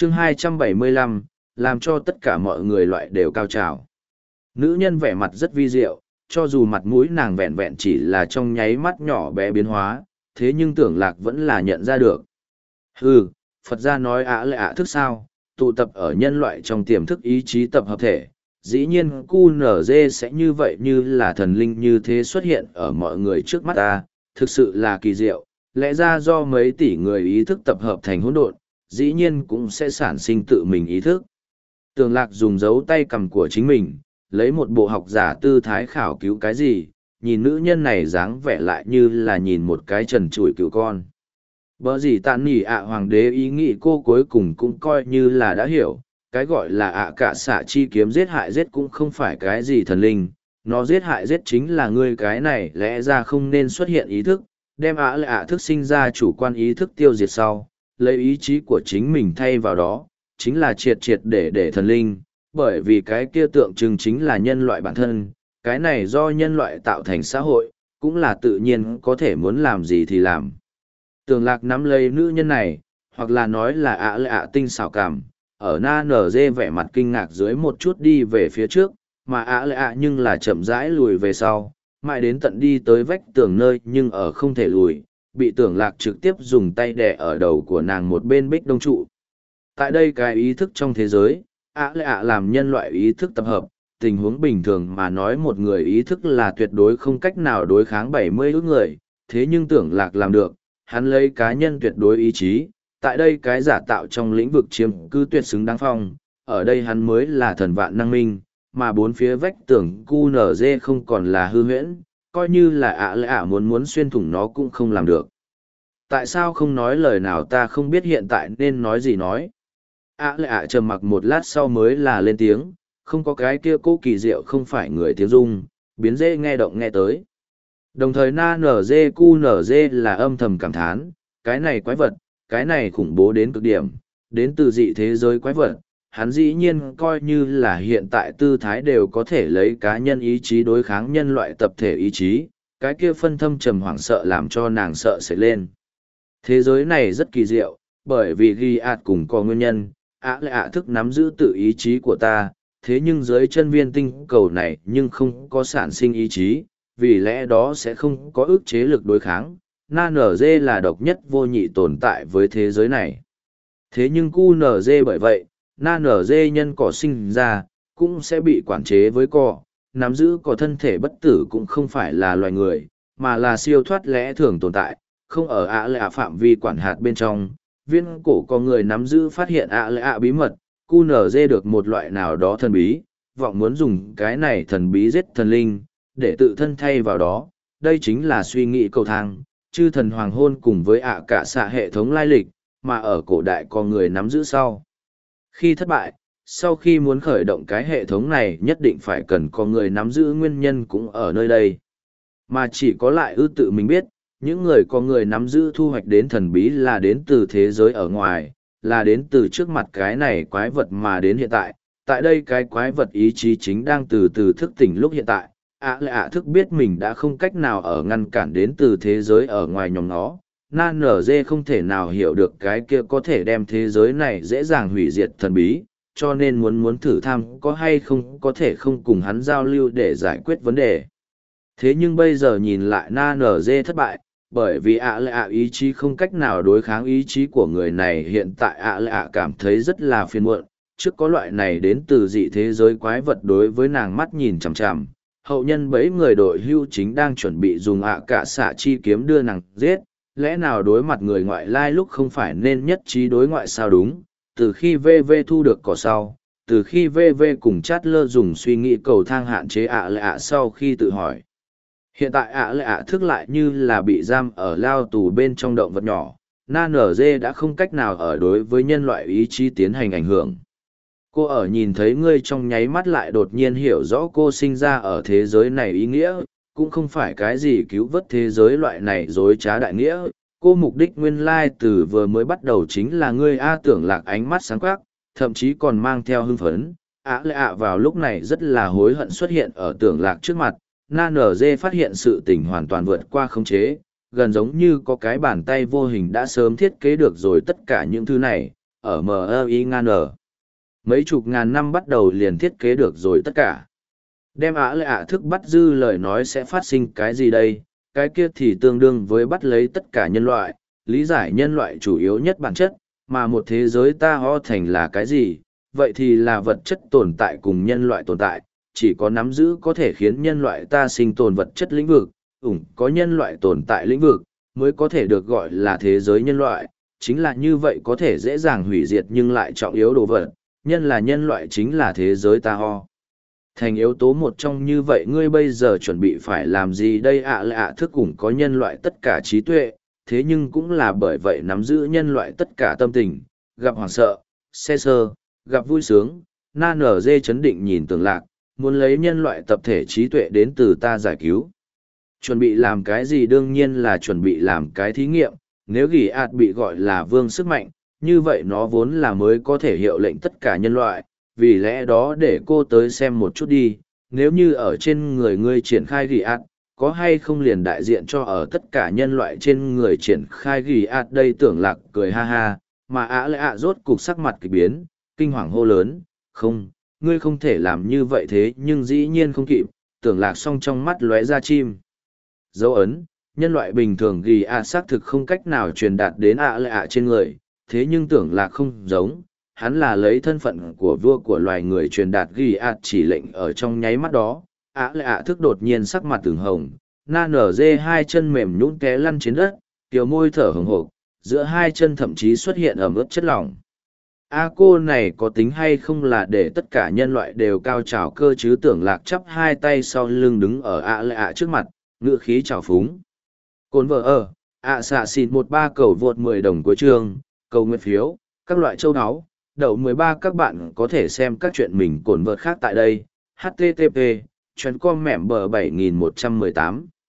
chương 275, làm cho tất cả mọi người loại đều cao trào. Nữ nhân vẻ mặt rất vi diệu, cho dù mặt mũi nàng vẹn vẹn chỉ là trong nháy mắt nhỏ bé biến hóa, thế nhưng Tưởng Lạc vẫn là nhận ra được. Phật gia nói lệ thức sao, tụ tập ở nhân loại trong tiềm thức ý chí tập hợp thể. Dĩ nhiên QNZ sẽ như vậy, như là thần linh như thế xuất hiện ở mọi người trước mắt ta, thực sự là kỳ diệu. Lẽ ra do mấy tỷ người ý thức tập hợp thành hỗn độn, dĩ nhiên cũng sẽ sản sinh tự mình ý thức. Tưởng Lạc dùng dấu tay cầm của chính mình, lấy một bộ học giả tư thái khảo cứu cái gì, nhìn nữ nhân này dáng vẻ lại như là nhìn một cái trần trụi cựu con. Bở gì tàn nỉ hoàng đế ý nghĩ cô cuối cùng cũng coi như là đã hiểu, cái gọi là cả xạ chi kiếm giết hại giết cũng không phải cái gì thần linh, nó giết hại giết chính là ngươi cái này lẽ ra không nên xuất hiện ý thức, đem thức sinh ra chủ quan ý thức tiêu diệt sau, lấy ý chí của chính mình thay vào đó, chính là triệt để thần linh, bởi vì cái kia tượng trưng chính là nhân loại bản thân, cái này do nhân loại tạo thành xã hội, cũng là tự nhiên có thể muốn làm gì thì làm. Tưởng Lạc nắm lấy nữ nhân này, hoặc là nói là tinh xảo cảm, ở na nở dê vẻ mặt kinh ngạc dưới một chút đi về phía trước, mà nhưng là chậm rãi lùi về sau, mãi đến tận đi tới vách tường nơi nhưng ở không thể lùi, bị Tưởng Lạc trực tiếp dùng tay đè ở đầu của nàng một bên bích đông trụ. Tại đây cái ý thức trong thế giới, làm nhân loại ý thức tập hợp, tình huống bình thường mà nói một người ý thức là tuyệt đối không cách nào đối kháng 70 ức người, thế nhưng Tưởng Lạc làm được, hắn lấy cá nhân tuyệt đối ý chí, tại đây cái giả tạo trong lĩnh vực chiếm cứ tuyệt xứng đáng phong, ở đây hắn mới là thần vạn năng minh, mà bốn phía vách tường QNZ không còn là hư huyễn, coi như là muốn xuyên thủng nó cũng không làm được. Tại sao không nói lời nào ta không biết hiện tại nên nói gì nói. Trầm mặc một lát sau mới là lên tiếng, không có cái kia cô kỳ diệu không phải người tiếng dung, biến dễ nghe động nghe tới. Đồng thời QNZ là âm thầm cảm thán, cái này quái vật, cái này khủng bố đến cực điểm, đến từ dị thế giới quái vật, hắn dĩ nhiên coi như là hiện tại tư thái đều có thể lấy cá nhân ý chí đối kháng nhân loại tập thể ý chí, cái kia phân thâm trầm hoảng sợ làm cho nàng sợ sệt lên. Thế giới này rất kỳ diệu, bởi vì ghi cùng có nguyên nhân, thức nắm giữ tự ý chí của ta, thế nhưng dưới chân viên tinh cầu này nhưng không có sản sinh ý chí, vì lẽ đó sẽ không có ức chế lực đối kháng. NZ là độc nhất vô nhị tồn tại với thế giới này. Thế nhưng QNZ bởi vậy, NZ nhân cỏ sinh ra, cũng sẽ bị quản chế với cỏ, nắm giữ cỏ thân thể bất tử cũng không phải là loài người, mà là siêu thoát lẽ thường tồn tại, không ở phạm vi quản hạt bên trong. Viên cổ có người nắm giữ phát hiện bí mật, QNZ được một loại nào đó thần bí, vọng muốn dùng cái này thần bí giết thần linh, để tự thân thay vào đó, đây chính là suy nghĩ cầu thang, chư thần hoàng hôn cùng với cả xạ hệ thống lai lịch, mà ở cổ đại có người nắm giữ sau. Khi thất bại, sau khi muốn khởi động cái hệ thống này nhất định phải cần có người nắm giữ nguyên nhân cũng ở nơi đây. Mà chỉ có lại tự mình biết, những người có người nắm giữ thu hoạch đến thần bí là đến từ thế giới ở ngoài, là đến từ trước mặt cái này quái vật mà đến hiện tại. Tại đây cái quái vật ý chí chính đang từ từ thức tỉnh lúc hiện tại. Thức biết mình đã không cách nào ở ngăn cản đến từ thế giới ở ngoài nhóm nó. NZ không thể nào hiểu được cái kia có thể đem thế giới này dễ dàng hủy diệt thần bí, cho nên muốn thử thăm có hay không có thể không cùng hắn giao lưu để giải quyết vấn đề. Thế nhưng bây giờ nhìn lại NZ thất bại, bởi vì ý chí không cách nào đối kháng ý chí của người này, hiện tại cảm thấy rất là phiền muộn, trước có loại này đến từ dị thế giới quái vật đối với nàng mắt nhìn chằm chằm. Hậu nhân bấy người đội hưu chính đang chuẩn bị dùng cả xạ chi kiếm đưa nàng giết, lẽ nào đối mặt người ngoại lai lúc không phải nên nhất trí đối ngoại sao đúng, từ khi VV thu được cỏ sau, từ khi VV cùng Chatler dùng suy nghĩ cầu thang hạn chế sau khi tự hỏi. Hiện tại thức lại như là bị giam ở lao tù bên trong động vật nhỏ, NZ đã không cách nào ở đối với nhân loại ý chí tiến hành ảnh hưởng. Cô ở nhìn thấy ngươi trong nháy mắt lại đột nhiên hiểu rõ cô sinh ra ở thế giới này ý nghĩa, cũng không phải cái gì cứu vớt thế giới loại này dối trá đại nghĩa. Cô mục đích nguyên lai từ vừa mới bắt đầu chính là ngươi Tưởng Lạc ánh mắt sáng quắc, thậm chí còn mang theo hưng phấn. Vào lúc này rất là hối hận xuất hiện ở Tưởng Lạc trước mặt. NZ phát hiện sự tình hoàn toàn vượt qua khống chế, gần giống như có cái bàn tay vô hình đã sớm thiết kế được rồi tất cả những thứ này, ở MING. Mấy chục ngàn năm bắt đầu liền thiết kế được rồi tất cả. Đem lệ thức bắt dư lời nói sẽ phát sinh cái gì đây? Cái kia thì tương đương với bắt lấy tất cả nhân loại, lý giải nhân loại chủ yếu nhất bản chất, mà một thế giới ta ho thành là cái gì? Vậy thì là vật chất tồn tại cùng nhân loại tồn tại, chỉ có nắm giữ có thể khiến nhân loại ta sinh tồn vật chất lĩnh vực, có nhân loại tồn tại lĩnh vực, mới có thể được gọi là thế giới nhân loại, chính là như vậy có thể dễ dàng hủy diệt nhưng lại trọng yếu đồ vật, nhân là nhân loại chính là thế giới ta ho. Thành yếu tố một trong như vậy ngươi bây giờ chuẩn bị phải làm gì đây thức cũng có nhân loại tất cả trí tuệ, thế nhưng cũng là bởi vậy nắm giữ nhân loại tất cả tâm tình, gặp hoảng sợ, xe sơ, gặp vui sướng, na nở dê chấn định nhìn Tưởng Lạc, muốn lấy nhân loại tập thể trí tuệ đến từ ta giải cứu. Chuẩn bị làm cái gì đương nhiên là chuẩn bị làm cái thí nghiệm, nếu gỉ ạt bị gọi là vương sức mạnh, như vậy nó vốn là mới có thể hiệu lệnh tất cả nhân loại, vì lẽ đó để cô tới xem một chút đi, nếu như ở trên người ngươi triển khai gỉ ạt, có hay không liền đại diện cho ở tất cả nhân loại trên người triển khai gỉ ạt đây. Tưởng Lạc cười ha ha, mà lệ rốt cục sắc mặt kỳ biến, kinh hoàng hô lớn, không, ngươi không thể làm như vậy thế nhưng dĩ nhiên không kịp, Tưởng Lạc song trong mắt lóe ra chim dấu ấn, nhân loại bình thường ghi xác thực không cách nào truyền đạt đến lệ trên người, thế nhưng Tưởng Lạc không giống, hắn là lấy thân phận của vua của loài người truyền đạt ghi chỉ lệnh ở trong nháy mắt đó, lệ thức đột nhiên sắc mặt từng hồng, na nở dê hai chân mềm nhũn té lăn trên đất, tiểu môi thở hừng hộp, giữa hai chân thậm chí xuất hiện ẩm ướt chất lỏng. Cô này có tính hay không là để tất cả nhân loại đều cao trào cơ chứ? Tưởng Lạc chắp hai tay sau lưng đứng ở lệ trước mặt, ngựa khí trào phúng. Cồn vợ xạ xịt 13 cầu vượt 10 đồng của trường, cầu nguyện phiếu, các loại châu áo, đậu 13 các bạn có thể xem các chuyện mình cồn vợt khác tại đây. HTTP, chuyến com mẻm bờ 7118.